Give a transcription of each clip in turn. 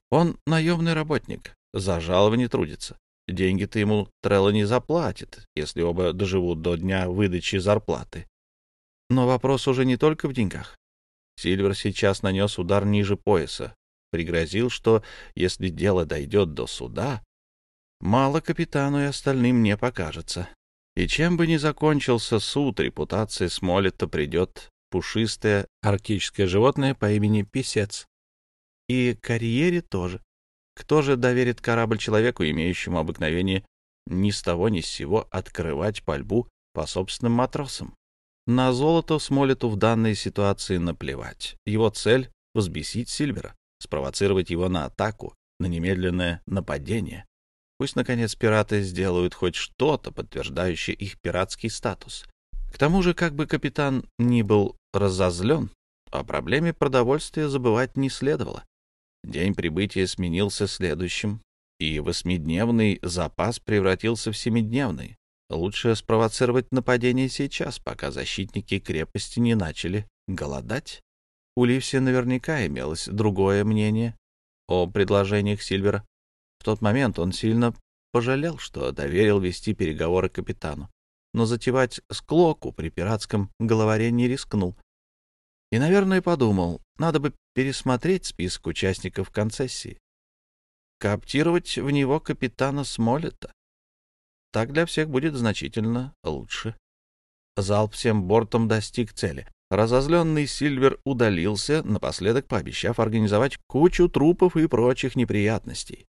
Он наемный работник, за жалование трудится. Деньги-то ему Трелло не заплатит, если оба доживут до дня выдачи зарплаты. Но вопрос уже не только в деньгах. Сильвер сейчас нанес удар ниже пояса, пригрозил, что если дело дойдет до суда, мало капитану и остальным не покажется. И чем бы ни закончился суд, репутация Смолетта придет пушистое арктическое животное по имени Писец. И карьере тоже. Кто же доверит корабль человеку, имеющему обыкновение ни с того ни с сего открывать пальбу по собственным матросам? На золото Смолету в данной ситуации наплевать. Его цель — взбесить Сильвера, спровоцировать его на атаку, на немедленное нападение. Пусть, наконец, пираты сделают хоть что-то, подтверждающее их пиратский статус. К тому же, как бы капитан ни был разозлен, о проблеме продовольствия забывать не следовало. День прибытия сменился следующим, и 8-дневный запас превратился в 7-дневный. Лучше спровоцировать нападение сейчас, пока защитники крепости не начали голодать. У Ливси наверняка имелось другое мнение о предложениях Сильвера. В тот момент он сильно пожалел, что доверил вести переговоры капитану, но затевать склоку при пиратском головаре не рискнул. И, наверное, подумал, надо бы пересмотреть список участников концессии, кооптировать в него капитана Смолетта. Так для всех будет значительно лучше. Залп всем бортом достиг цели. Разозленный Сильвер удалился, напоследок пообещав организовать кучу трупов и прочих неприятностей.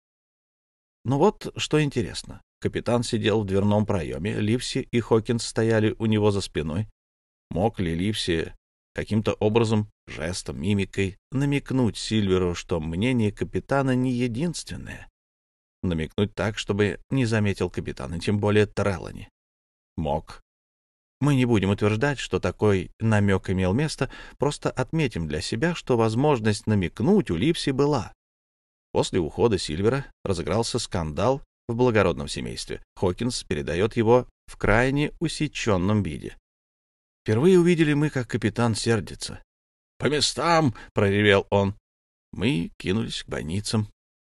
Но вот что интересно. Капитан сидел в дверном проеме, Ливси и Хокинс стояли у него за спиной. Мог ли Ливси каким-то образом, жестом, мимикой намекнуть Сильверу, что мнение капитана не единственное? Намекнуть так, чтобы не заметил капитан, и тем более Треллани. Мог. Мы не будем утверждать, что такой намек имел место, просто отметим для себя, что возможность намекнуть у Ливси была. После ухода Сильвера разыгрался скандал в благородном семействе. Хокинс передает его в крайне усеченном виде. Впервые увидели мы, как капитан сердится. «По местам!» — проревел он. Мы кинулись к бойницам.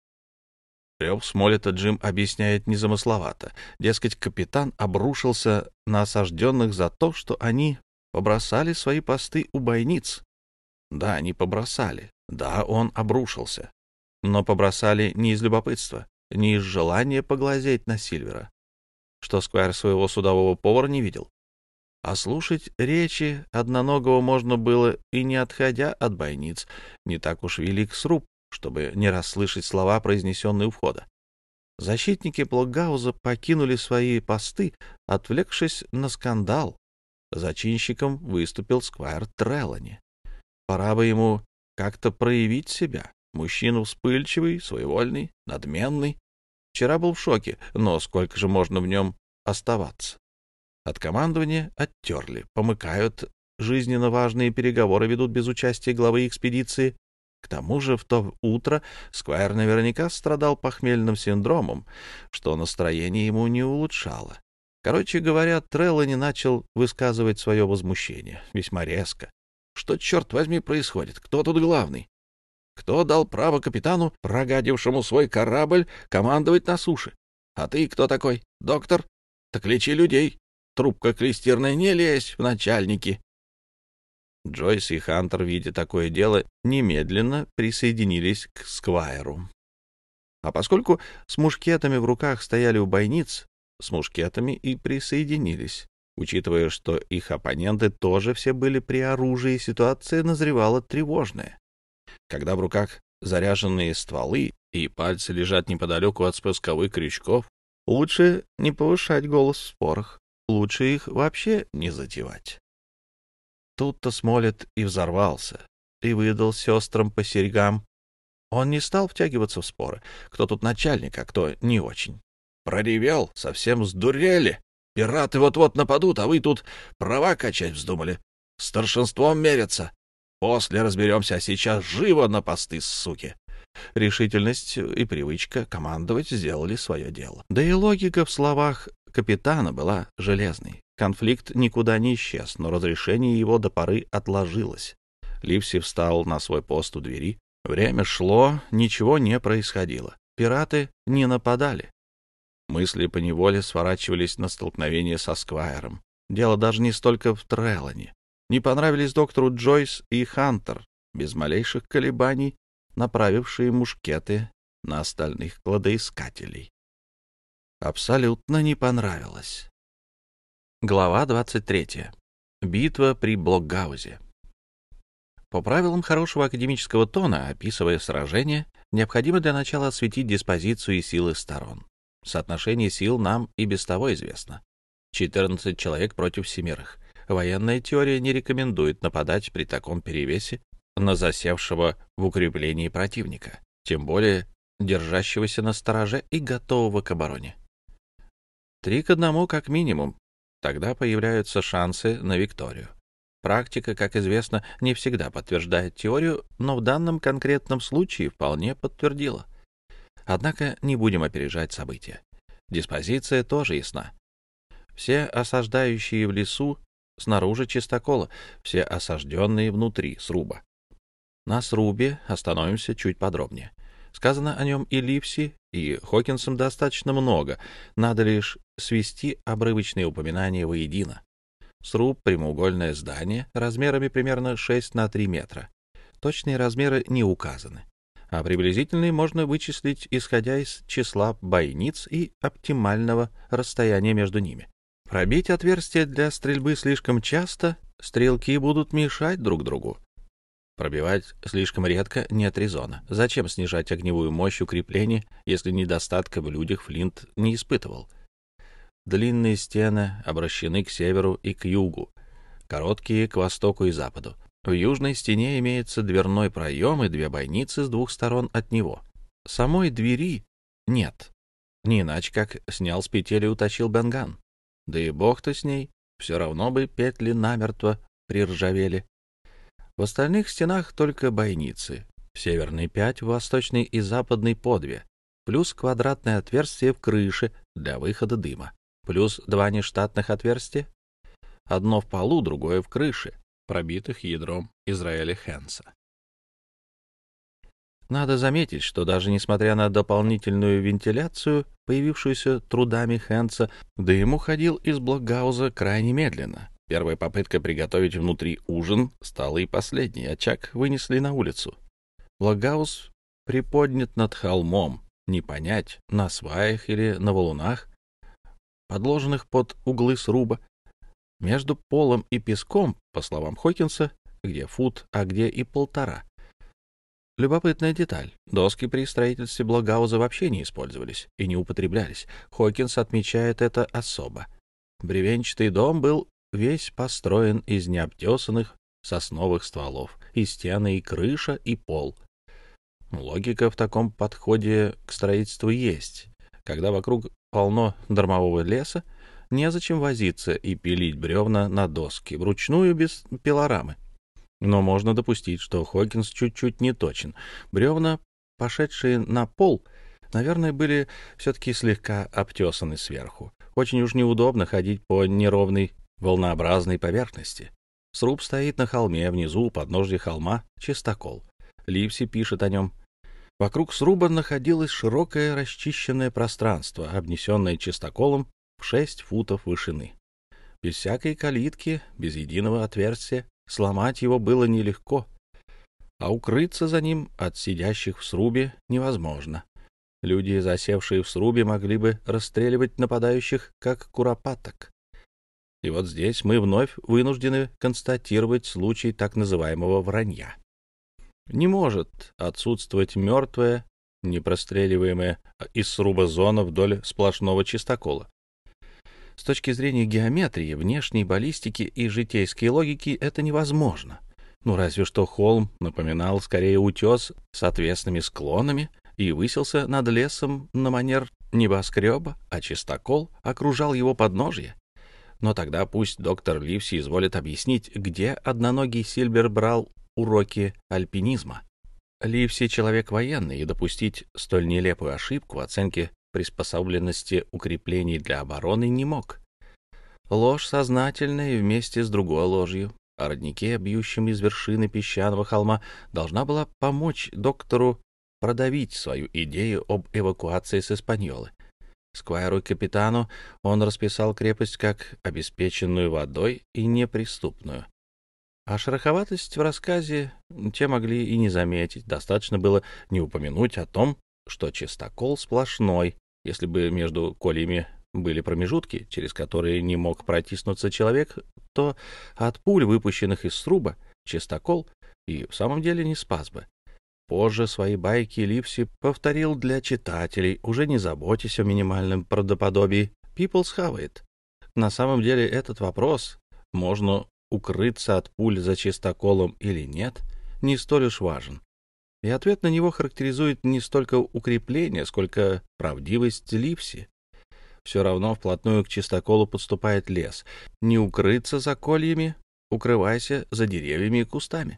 Рев Смолета Джим объясняет незамысловато. Дескать, капитан обрушился на осажденных за то, что они побросали свои посты у бойниц. Да, они побросали. Да, он обрушился. Но побросали не из любопытства, не из желания поглазеть на Сильвера, что Сквайр своего судового повара не видел. А слушать речи одноногого можно было и не отходя от бойниц. Не так уж велик сруб, чтобы не расслышать слова, произнесенные у входа. Защитники Блокгауза покинули свои посты, отвлекшись на скандал. Зачинщиком выступил Сквайр Треллани. Пора бы ему как-то проявить себя. Мужчина вспыльчивый, своевольный, надменный. Вчера был в шоке, но сколько же можно в нем оставаться? От командования оттерли, помыкают, жизненно важные переговоры ведут без участия главы экспедиции. К тому же в то утро Сквайр наверняка страдал похмельным синдромом, что настроение ему не улучшало. Короче говоря, Треллани начал высказывать свое возмущение, весьма резко. Что, черт возьми, происходит? Кто тут главный? Кто дал право капитану, прогадившему свой корабль, командовать на суше? А ты кто такой? Доктор? Так лечи людей. Трубка клестирная, не лезь в начальники. Джойс и Хантер, видя такое дело, немедленно присоединились к Сквайру. А поскольку с мушкетами в руках стояли у бойниц, с мушкетами и присоединились. Учитывая, что их оппоненты тоже все были при оружии, ситуация назревала тревожная. Когда в руках заряженные стволы и пальцы лежат неподалеку от спусковых крючков, лучше не повышать голос в спорах, лучше их вообще не затевать. Тут-то Смолет и взорвался, и выдал сестрам по серьгам. Он не стал втягиваться в споры, кто тут начальник, а кто не очень. Проревел, совсем сдурели. Пираты вот-вот нападут, а вы тут права качать вздумали. Старшинством мерятся. После разберемся, а сейчас живо на посты, суки. Решительность и привычка командовать сделали свое дело. Да и логика в словах капитана была железной. Конфликт никуда не исчез, но разрешение его до поры отложилось. Ливси встал на свой пост у двери, Время шло, ничего не происходило. Пираты не нападали. Мысли поневоле сворачивались на столкновение со Сквайром. Дело даже не столько в Треллане. Не понравились доктору Джойс и Хантер, без малейших колебаний направившие мушкеты на остальных кладоискателей. Абсолютно не понравилось. Глава 23. Битва при Блокгаузе. По правилам хорошего академического тона, описывая сражение, необходимо для начала осветить диспозицию и силы сторон. Соотношение сил нам и без того известно. 14 человек против 7. Военная теория не рекомендует нападать при таком перевесе на засевшего в укреплении противника, тем более держащегося на стороже и готового к обороне. 3-1 как минимум. Тогда появляются шансы на викторию. Практика, как известно, не всегда подтверждает теорию, но в данном конкретном случае вполне подтвердила. Однако не будем опережать события. Диспозиция тоже ясна. Все осаждающие в лесу снаружи чистокола, все осажденные внутри сруба. На срубе остановимся чуть подробнее. Сказано о нем и Ливси, и Хокинсом достаточно много, надо лишь свести обрывочные упоминания воедино. Сруб — прямоугольное здание размерами примерно 6 на 3 метра. Точные размеры не указаны, а приблизительные можно вычислить, исходя из числа бойниц и оптимального расстояния между ними. Пробить отверстие для стрельбы слишком часто, стрелки будут мешать друг другу. Пробивать слишком редко нет резона. Зачем снижать огневую мощь укрепления, если недостатка в людях Флинт не испытывал? Длинные стены обращены к северу и к югу, короткие — к востоку и западу. В южной стене имеется дверной проем и 2 бойницы с 2 сторон от него. Самой двери нет. Не иначе, как снял с петель и утащил Бенган. Да и бог-то с ней, все равно бы петли намертво приржавели. В остальных стенах только бойницы. В северной 5, в восточной и западной по 2, плюс квадратное отверстие в крыше для выхода дыма, плюс 2 нештатных отверстия, одно в полу, другое в крыше, пробитых ядром Израэля Хенса. Надо заметить, что даже несмотря на дополнительную вентиляцию, появившуюся трудами Хенса, дым уходил из блокгауза крайне медленно. Первая попытка приготовить внутри ужин стала и последней. Очаг вынесли на улицу. Блокгауз приподнят над холмом. Не понять, на сваях или на валунах, подложенных под углы сруба. Между полом и песком, по словам Хокинса, где фут, а где и 1,5. Любопытная деталь. Доски при строительстве блокгауза вообще не использовались и не употреблялись. Хокинс отмечает это особо. Бревенчатый дом был весь построен из необтесанных сосновых стволов, и стены, и крыша, и пол. Логика в таком подходе к строительству есть. Когда вокруг полно дармового леса, незачем возиться и пилить бревна на доски, вручную без пилорамы. Но можно допустить, что Хокинс чуть-чуть не точен. Бревна, пошедшие на пол, наверное, были все-таки слегка обтесаны сверху. Очень уж неудобно ходить по неровной волнообразной поверхности. Сруб стоит на холме, внизу у подножья холма чистокол. Ливси пишет о нем. Вокруг сруба находилось широкое расчищенное пространство, обнесенное чистоколом в 6 футов вышины. Без всякой калитки, без единого отверстия, сломать его было нелегко, а укрыться за ним от сидящих в срубе невозможно. Люди, засевшие в срубе, могли бы расстреливать нападающих, как куропаток. И вот здесь мы вновь вынуждены констатировать случай так называемого вранья. Не может отсутствовать мертвая, непростреливаемая из сруба зона вдоль сплошного чистокола. С точки зрения геометрии, внешней баллистики и житейской логики это невозможно. Ну, разве что холм напоминал скорее утес с отвесными склонами и высился над лесом на манер небоскреба, а чистокол окружал его подножье. Но тогда пусть доктор Ливси изволит объяснить, где одноногий Сильбер брал уроки альпинизма. Ливси — человек военный, и допустить столь нелепую ошибку в оценке приспособленности укреплений для обороны не мог. Ложь сознательная и вместе с другой ложью, о роднике, бьющем из вершины песчаного холма, должна была помочь доктору продавить свою идею об эвакуации с Испаньолы. Сквайру и капитану он расписал крепость как обеспеченную водой и неприступную. А шероховатость в рассказе те могли и не заметить. Достаточно было не упомянуть о том, что чистокол сплошной. Если бы между кольями были промежутки, через которые не мог протиснуться человек, то от пуль, выпущенных из сруба, чистокол и в самом деле не спас бы. Позже свои байки Ливси повторил для читателей, уже не заботясь о минимальном правдоподобии. People's have it. На самом деле этот вопрос, можно укрыться от пуль за чистоколом или нет, не столь уж важен. И ответ на него характеризует не столько укрепление, сколько правдивость Ливси. Все равно вплотную к чистоколу подступает лес. Не укрыться за кольями, укрывайся за деревьями и кустами.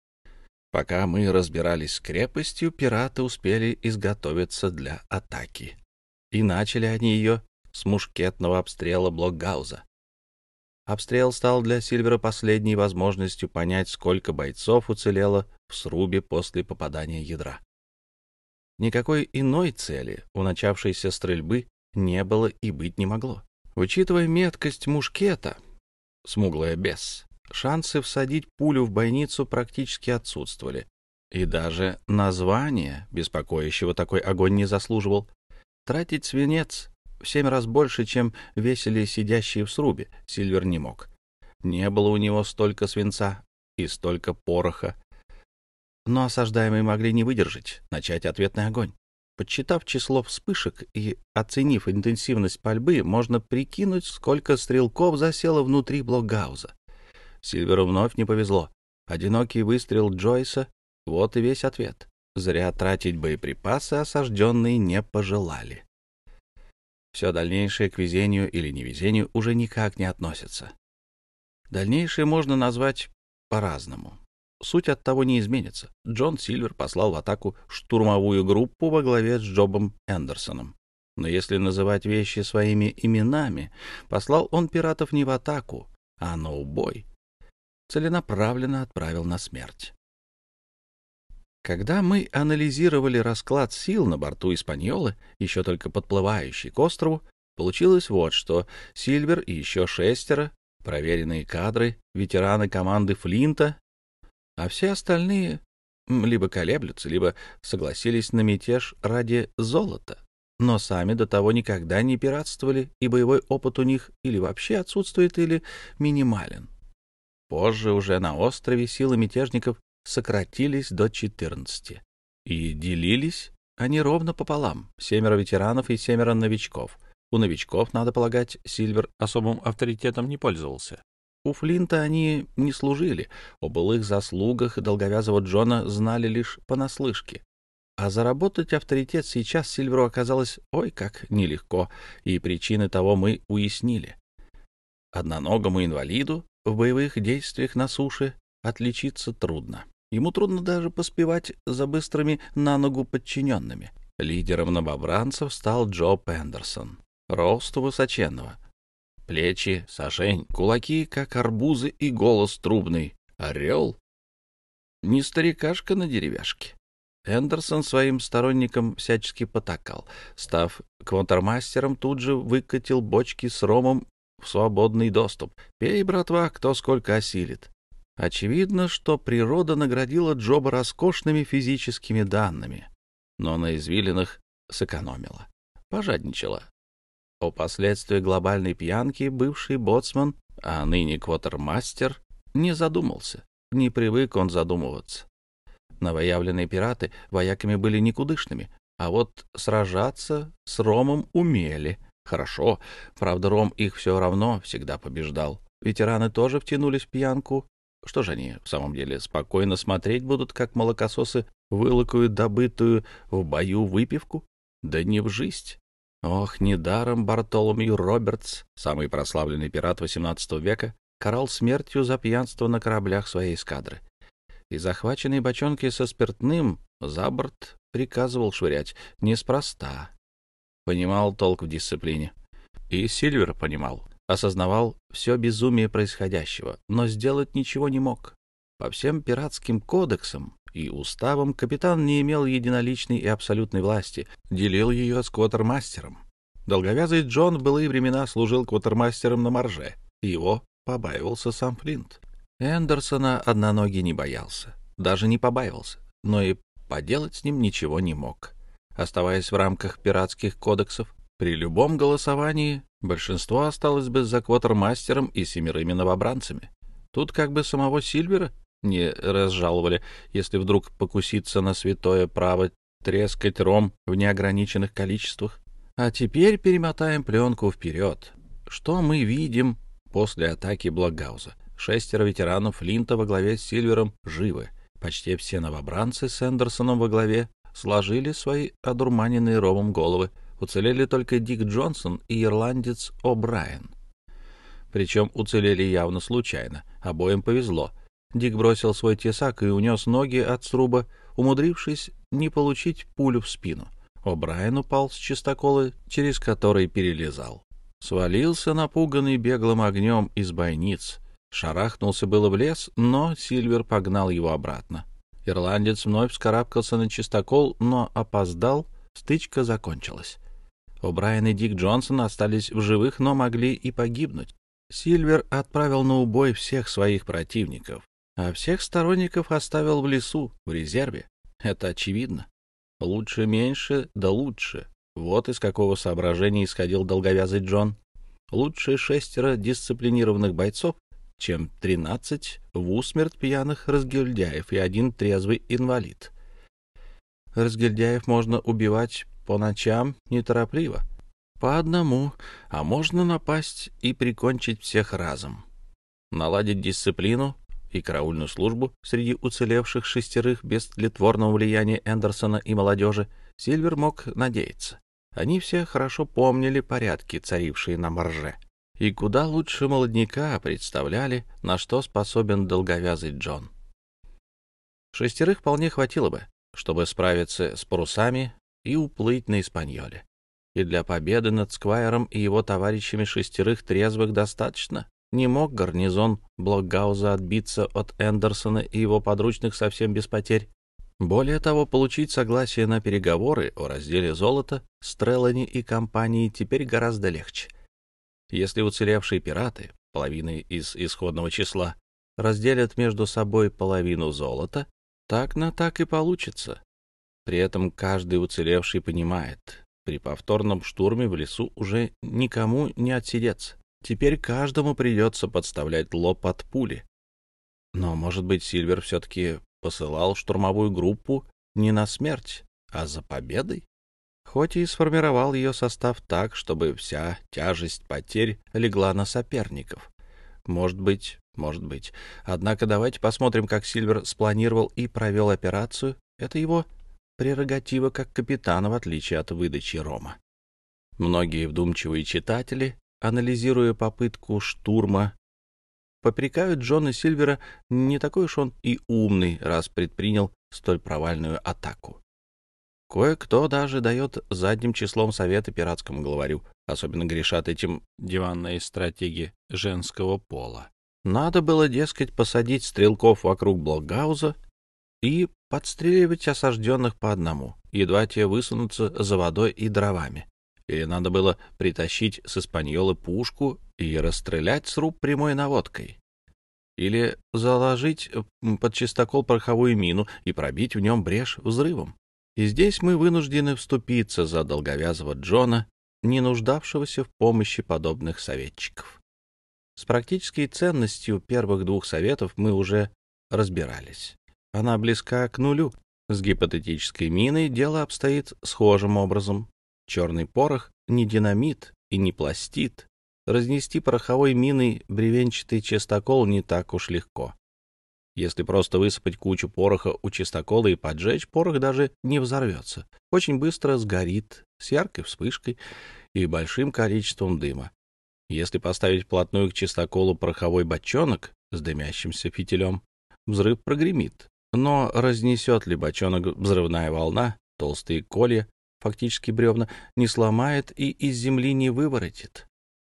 Пока мы разбирались с крепостью, пираты успели изготовиться для атаки. И начали они ее с мушкетного обстрела блокгауза. Обстрел стал для Сильвера последней возможностью понять, сколько бойцов уцелело в срубе после попадания ядра. Никакой иной цели у начавшейся стрельбы не было и быть не могло. Учитывая меткость мушкета, смуглая Бесс, шансы всадить пулю в бойницу практически отсутствовали. И даже название беспокоящего такой огонь не заслуживал. Тратить свинец в 7 раз больше, чем весили сидящие в срубе, Сильвер не мог. Не было у него столько свинца и столько пороха. Но осаждаемые могли не выдержать, начать ответный огонь. Подсчитав число вспышек и оценив интенсивность пальбы, можно прикинуть, сколько стрелков засело внутри блокгауза. Сильверу вновь не повезло. Одинокий выстрел Джойса — вот и весь ответ. Зря тратить боеприпасы осажденные не пожелали. Все дальнейшее к везению или невезению уже никак не относится. Дальнейшее можно назвать по-разному. Суть от того не изменится. Джон Сильвер послал в атаку штурмовую группу во главе с Джобом Эндерсоном. Но если называть вещи своими именами, послал он пиратов не в атаку, а на убой. Целенаправленно отправил на смерть. Когда мы анализировали расклад сил на борту «Испаньолы», еще только подплывающей к острову, получилось вот что: Сильвер и еще 6 проверенные кадры, ветераны команды Флинта, а все остальные либо колеблются, либо согласились на мятеж ради золота, но сами до того никогда не пиратствовали, и боевой опыт у них или вообще отсутствует, или минимален. Позже уже на острове силы мятежников сократились до 14, и делились они ровно пополам: 7 ветеранов и 7 новичков. У новичков, надо полагать, Сильвер особым авторитетом не пользовался. У Флинта они не служили, о былых заслугах долговязого Джона знали лишь понаслышке. А заработать авторитет сейчас Сильверу оказалось ой как нелегко, и причины того мы уяснили. Одноногому инвалиду в боевых действиях на суше отличиться трудно. Ему трудно даже поспевать за быстрыми на ногу подчиненными. Лидером новобранцев стал Джоб Эндерсон. Росту высоченного, плечи сажень, кулаки, как арбузы, и голос трубный. Орел. Не старикашка на деревяшке. Эндерсон своим сторонникам всячески потакал. Став квартермастером, тут же выкатил бочки с ромом в свободный доступ. Пей, братва, кто сколько осилит. Очевидно, что природа наградила Джоба роскошными физическими данными, но на извилинах сэкономила, пожадничала. О последствиях глобальной пьянки бывший боцман, а ныне квартермастер, не задумался. Не привык он задумываться. Новоявленные пираты вояками были никудышными, а вот сражаться с ромом умели. Хорошо, правда, ром их все равно всегда побеждал. Ветераны тоже втянулись в пьянку. Что же они, в самом деле, спокойно смотреть будут, как молокососы вылакают добытую в бою выпивку? Да не в жизнь. Ох, недаром Бартоломью Робертс, самый прославленный пират XVIII века, карал смертью за пьянство на кораблях своей эскадры. И захваченные бочонки со спиртным за борт приказывал швырять неспроста. Понимал толк в дисциплине. И Сильвер понимал. осознавал все безумие происходящего, но сделать ничего не мог. По всем пиратским кодексам и уставам капитан не имел единоличной и абсолютной власти, делил ее с квотермастером. Долговязый Джон в былые времена служил квотермастером на Марже, и его побаивался сам Флинт. Эндерсона одноногий не боялся, даже не побаивался, но и поделать с ним ничего не мог. Оставаясь в рамках пиратских кодексов, при любом голосовании большинство осталось бы за квотермастером и 7 новобранцами. Тут как бы самого Сильвера не разжаловали, если вдруг покуситься на святое право трескать ром в неограниченных количествах. А теперь перемотаем пленку вперед. Что мы видим после атаки Блокгауза? 6 ветеранов Флинта во главе с Сильвером живы. Почти все новобранцы с Эндерсоном во главе сложили свои одурманенные ромом головы. Уцелели только Дик Джонсон и ирландец О'Брайен. Причем уцелели явно случайно. Обоим повезло. Дик бросил свой тесак и унес ноги от сруба, умудрившись не получить пулю в спину. О'Брайен упал с чистокола, через который перелезал. Свалился напуганный беглым огнем из бойниц. Шарахнулся было в лес, но Сильвер погнал его обратно. Ирландец вновь вскарабкался на чистокол, но опоздал, стычка закончилась. О'Брайен и Дик Джонсон остались в живых, но могли и погибнуть. Сильвер отправил на убой всех своих противников, а всех сторонников оставил в лесу, в резерве. Это очевидно. Лучше меньше, да лучше. Вот из какого соображения исходил долговязый Джон. Лучше 6 дисциплинированных бойцов, чем 13 в усмерть пьяных разгильдяев и 1 трезвый инвалид. Разгильдяев можно убивать по ночам неторопливо, по одному, а можно напасть и прикончить всех разом. Наладить дисциплину и караульную службу среди уцелевших 6 без тлетворного влияния Эндерсона и молодежи Сильвер мог надеяться. Они все хорошо помнили порядки, царившие на Марже, и куда лучше молодняка представляли, на что способен долговязый Джон. 6 вполне хватило бы, чтобы справиться с парусами и уплыть на Испаньоле. И для победы над Сквайром и его товарищами 6 трезвых достаточно. Не мог гарнизон Блокгауза отбиться от Эндерсона и его подручных совсем без потерь. Более того, получить согласие на переговоры о разделе золота с Трелани и компанией теперь гораздо легче. Если уцелевшие пираты, половины из исходного числа, разделят между собой половину золота, так на так и получится. При этом каждый уцелевший понимает, при повторном штурме в лесу уже никому не отсидеться. Теперь каждому придется подставлять лоб под пули. Но, может быть, Сильвер все-таки посылал штурмовую группу не на смерть, а за победой? Хоть и сформировал ее состав так, чтобы вся тяжесть потерь легла на соперников. Может быть. Однако давайте посмотрим, как Сильвер спланировал и провел операцию. Это его прерогатива как капитана, в отличие от выдачи рома. Многие вдумчивые читатели, анализируя попытку штурма, попрекают Джона Сильвера, не такой уж он и умный, раз предпринял столь провальную атаку. Кое-кто даже дает задним числом советы пиратскому главарю, особенно грешат этим диванные стратеги женского пола. Надо было, дескать, посадить стрелков вокруг Блокгауза и подстреливать осажденных по одному, едва те высунутся за водой и дровами. Или надо было притащить с Испаньолы пушку и расстрелять сруб прямой наводкой. Или заложить под чистокол пороховую мину и пробить в нем брешь взрывом. И здесь мы вынуждены вступиться за долговязого Джона, не нуждавшегося в помощи подобных советчиков. С практической ценностью первых 2 советов мы уже разбирались. Она близка к нулю. С гипотетической миной дело обстоит схожим образом. Черный порох не динамит и не пластид. Разнести пороховой миной бревенчатый частокол не так уж легко. Если просто высыпать кучу пороха у частокола и поджечь, порох даже не взорвется. Очень быстро сгорит с яркой вспышкой и большим количеством дыма. Если поставить вплотную к частоколу пороховой бочонок с дымящимся фитилем, взрыв прогремит. Но разнесет ли бочонок взрывная волна, толстые колья, фактически бревна, не сломает и из земли не выворотит.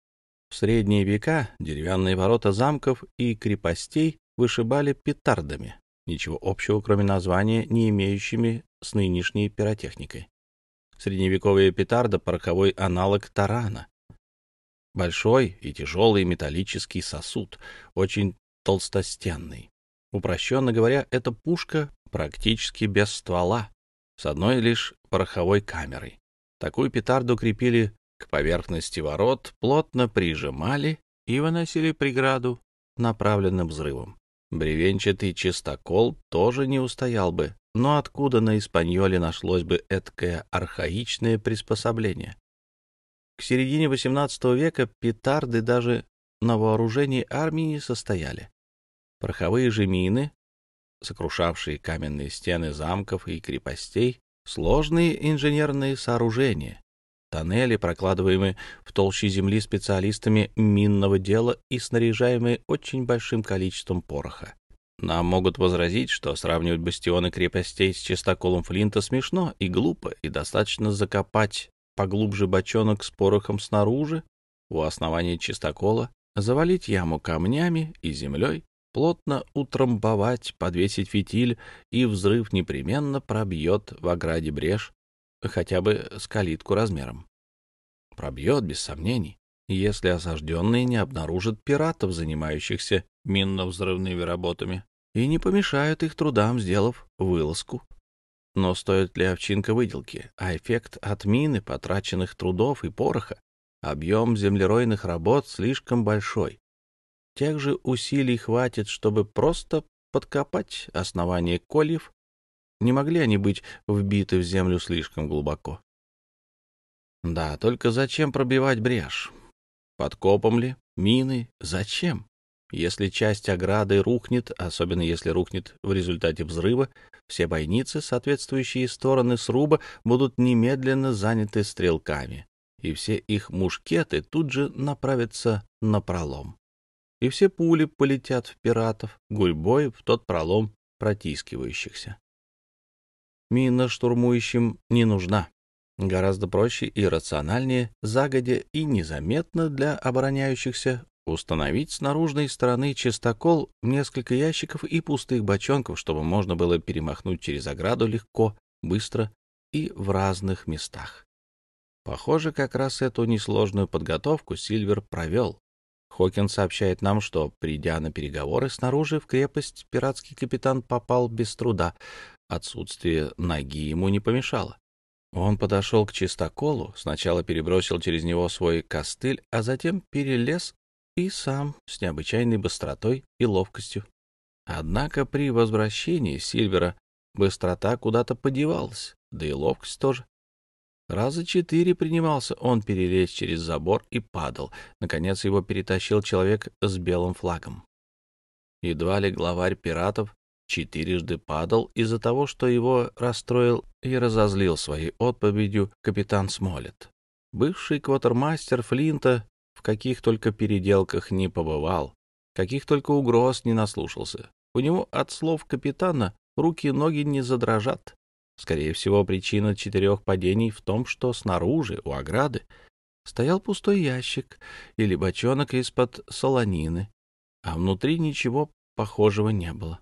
В средние века деревянные ворота замков и крепостей вышибали петардами, ничего общего, кроме названия, не имеющими с нынешней пиротехникой. Средневековая петарда — пороховой аналог тарана. Большой и тяжелый металлический сосуд, очень толстостенный. Упрощенно говоря, это пушка практически без ствола, с одной лишь пороховой камерой. Такую петарду крепили к поверхности ворот, плотно прижимали и выносили преграду направленным взрывом. Бревенчатый чистокол тоже не устоял бы, но откуда на Испаньоле нашлось бы эткое архаичное приспособление? К середине XVIII века петарды даже на вооружении армии не состояли. Пороховые же мины, сокрушавшие каменные стены замков и крепостей, сложные инженерные сооружения, тоннели, прокладываемые в толще земли специалистами минного дела и снаряжаемые очень большим количеством пороха. Нам могут возразить, что сравнивать бастионы крепостей с чистоколом Флинта смешно и глупо, и достаточно закопать поглубже бочонок с порохом снаружи, у основания чистокола, завалить яму камнями и землей, плотно утрамбовать, подвесить фитиль, и взрыв непременно пробьет в ограде брешь, хотя бы с калитку размером. Пробьет, без сомнений, если осажденные не обнаружат пиратов, занимающихся минно-взрывными работами, и не помешают их трудам, сделав вылазку. Но стоит ли овчинка выделки, а эффект от мины, потраченных трудов и пороха, объем землеройных работ слишком большой. Тех же усилий хватит, чтобы просто подкопать основание кольев. Не могли они быть вбиты в землю слишком глубоко. Да, только зачем пробивать брешь? Подкопом ли? Мины? Зачем? Если часть ограды рухнет, особенно если рухнет в результате взрыва, все бойницы, соответствующие стороны сруба, будут немедленно заняты стрелками, и все их мушкеты тут же направятся на пролом. И все пули полетят в пиратов, гурьбой в тот пролом протискивающихся. Мина штурмующим не нужна. Гораздо проще и рациональнее, загодя и незаметно для обороняющихся, установить с наружной стороны чистокол, несколько ящиков и пустых бочонков, чтобы можно было перемахнуть через ограду легко, быстро и в разных местах. Похоже, как раз эту несложную подготовку Сильвер провел. Хокинс сообщает нам, что, придя на переговоры снаружи в крепость, пиратский капитан попал без труда. Отсутствие ноги ему не помешало. Он подошел к чистоколу, сначала перебросил через него свой костыль, а затем перелез и сам с необычайной быстротой и ловкостью. Однако при возвращении Сильвера быстрота куда-то подевалась, да и ловкость тоже. Раза 4 принимался он перелезть через забор и падал. Наконец его перетащил человек с белым флагом. Едва ли главарь пиратов 4 падал из-за того, что его расстроил и разозлил своей отповедью капитан Смолетт. Бывший квотермастер Флинта в каких только переделках не побывал, каких только угроз не наслушался. У него от слов капитана руки и ноги не задрожат. Скорее всего, причина 4 падений в том, что снаружи, у ограды, стоял пустой ящик или бочонок из-под солонины, а внутри ничего похожего не было.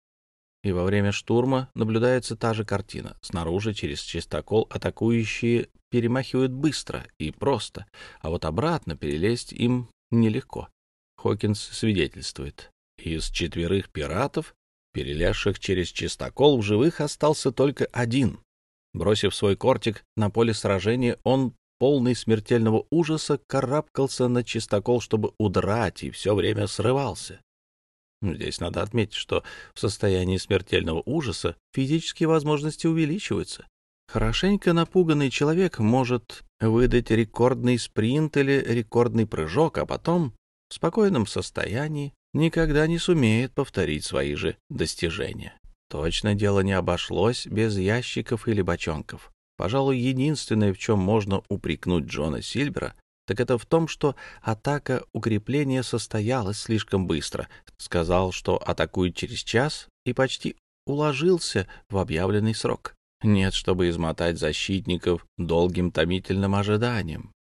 И во время штурма наблюдается та же картина. Снаружи через чистокол атакующие перемахивают быстро и просто, а вот обратно перелезть им нелегко. Хокинс свидетельствует. Из 4 пиратов, перелезших через чистокол, в живых остался только один. Бросив свой кортик на поле сражения, он, полный смертельного ужаса, карабкался на чистокол, чтобы удрать, и все время срывался. Здесь надо отметить, что в состоянии смертельного ужаса физические возможности увеличиваются. Хорошенько напуганный человек может выдать рекордный спринт или рекордный прыжок, а потом в спокойном состоянии никогда не сумеет повторить свои же достижения. Точно дело не обошлось без ящиков или бочонков. Пожалуй, единственное, в чем можно упрекнуть Джона Сильвера, так это в том, что атака укрепления состоялась слишком быстро. Сказал, что атакует через час, и почти уложился в объявленный срок. Нет, чтобы измотать защитников долгим томительным ожиданием.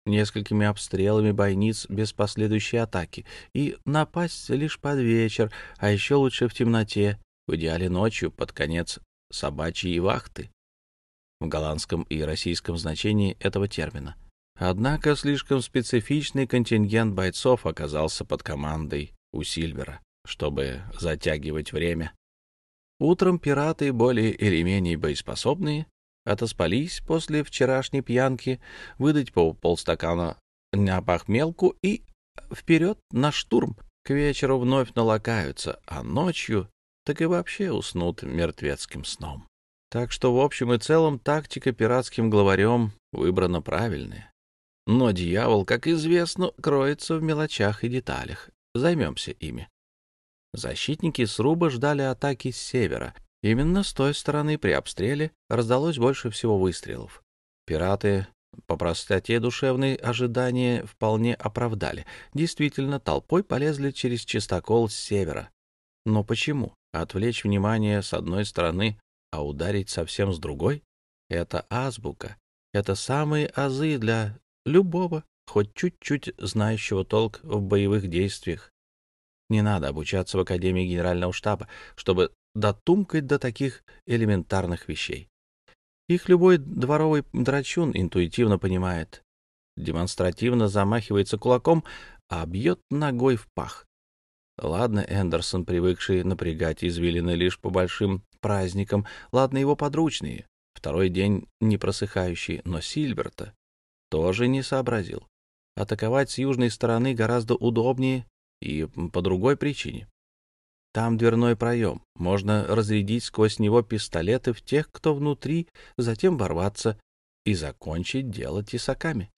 несколькими обстрелами бойниц без последующей атаки, и напасть лишь под вечер, а еще лучше в темноте, в идеале ночью, под конец собачьей вахты, в голландском и российском значении этого термина. Однако слишком специфичный контингент бойцов оказался под командой у Сильвера, чтобы затягивать время. Утром пираты, более или менее боеспособные, отоспались после вчерашней пьянки, выдать по полстакана на похмелку и вперед на штурм. К вечеру вновь налакаются, а ночью так и вообще уснут мертвецким сном. Так что в общем и целом тактика пиратским главарем выбрана правильная. Но дьявол, как известно, кроется в мелочах и деталях. Займемся ими. Защитники сруба ждали атаки с севера. Именно с той стороны при обстреле раздалось больше всего выстрелов. Пираты по простоте душевной ожидания вполне оправдали. Действительно, толпой полезли через чистокол с севера. Но почему? Отвлечь внимание с одной стороны, а ударить совсем с другой? Это азбука. Это самые азы для любого, хоть чуть-чуть знающего толк в боевых действиях. Не надо обучаться в Академии Генерального штаба, чтобы дотумкать до таких элементарных вещей. Их любой дворовый драчун интуитивно понимает. Демонстративно замахивается кулаком, а бьет ногой в пах. Ладно, Эндерсон, привыкший напрягать извилины лишь по большим праздникам, ладно, его подручные, второй день не просыхающий, но Сильвер-то тоже не сообразил. Атаковать с южной стороны гораздо удобнее и по другой причине. Там дверной проем, можно разрядить сквозь него пистолеты в тех, кто внутри, затем ворваться и закончить дело тесаками.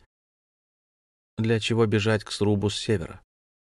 Для чего бежать к срубу с севера?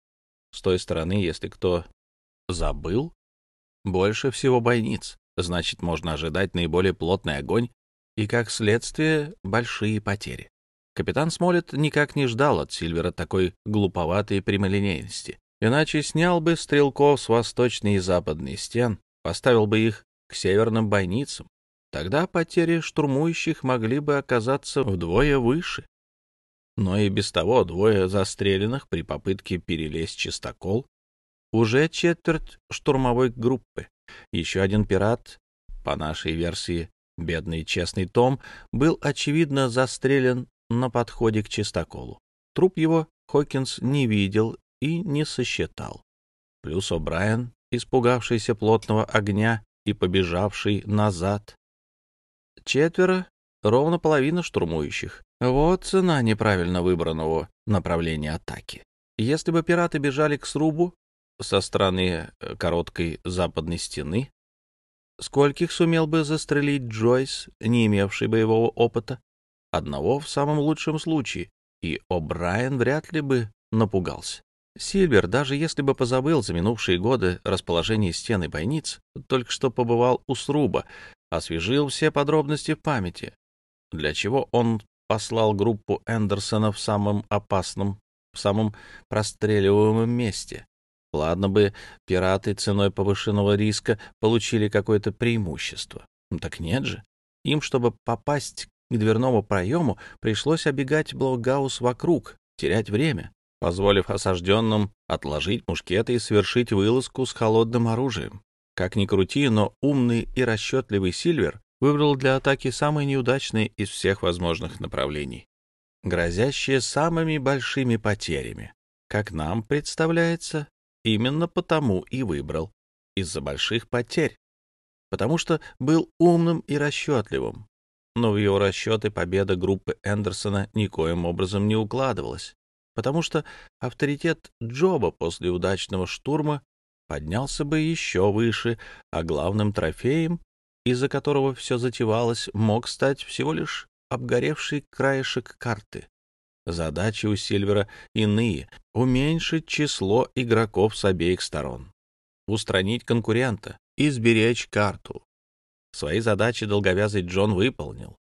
С той стороны, если кто забыл, больше всего бойниц, значит, можно ожидать наиболее плотный огонь и, как следствие, большие потери. Капитан Смолетт никак не ждал от Сильвера такой глуповатой прямолинейности. Иначе снял бы стрелков с восточной и западной стен, поставил бы их к северным бойницам. Тогда потери штурмующих могли бы оказаться вдвое выше. Но и без того двое застреленных при попытке перелезть чистокол, уже четверть штурмовой группы. Еще один пират, по нашей версии, бедный честный Том, был, очевидно, застрелен на подходе к чистоколу. Труп его Хокинс не видел и не сосчитал. Плюс О'Брайен, испугавшийся плотного огня и побежавший назад. Четверо, ровно половина штурмующих. Вот цена неправильно выбранного направления атаки. Если бы пираты бежали к срубу со стороны короткой западной стены, скольких сумел бы застрелить Джойс, не имевший боевого опыта? Одного в самом лучшем случае, и О'Брайен вряд ли бы напугался. Сильвер, даже если бы позабыл за минувшие годы расположение стен и бойниц, только что побывал у сруба, освежил все подробности в памяти. Для чего он послал группу Эндерсона в самом опасном, в самом простреливаемом месте? Ладно бы пираты ценой повышенного риска получили какое-то преимущество. Так нет же. Им, чтобы попасть к дверному проему, пришлось обегать блокгаус вокруг, терять время, позволив осажденным отложить мушкеты и совершить вылазку с холодным оружием. Как ни крути, но умный и расчетливый Сильвер выбрал для атаки самое неудачное из всех возможных направлений, грозящее самыми большими потерями. Как нам представляется, именно потому и выбрал, из-за больших потерь, потому что был умным и расчетливым. Но в его расчеты победа группы Эндерсона никоим образом не укладывалась, потому что авторитет Джоба после удачного штурма поднялся бы еще выше, а главным трофеем, из-за которого все затевалось, мог стать всего лишь обгоревший краешек карты. Задачи у Сильвера иные — уменьшить число игроков с обеих сторон, устранить конкурента и сберечь карту. Свои задачи долговязый Джон выполнил.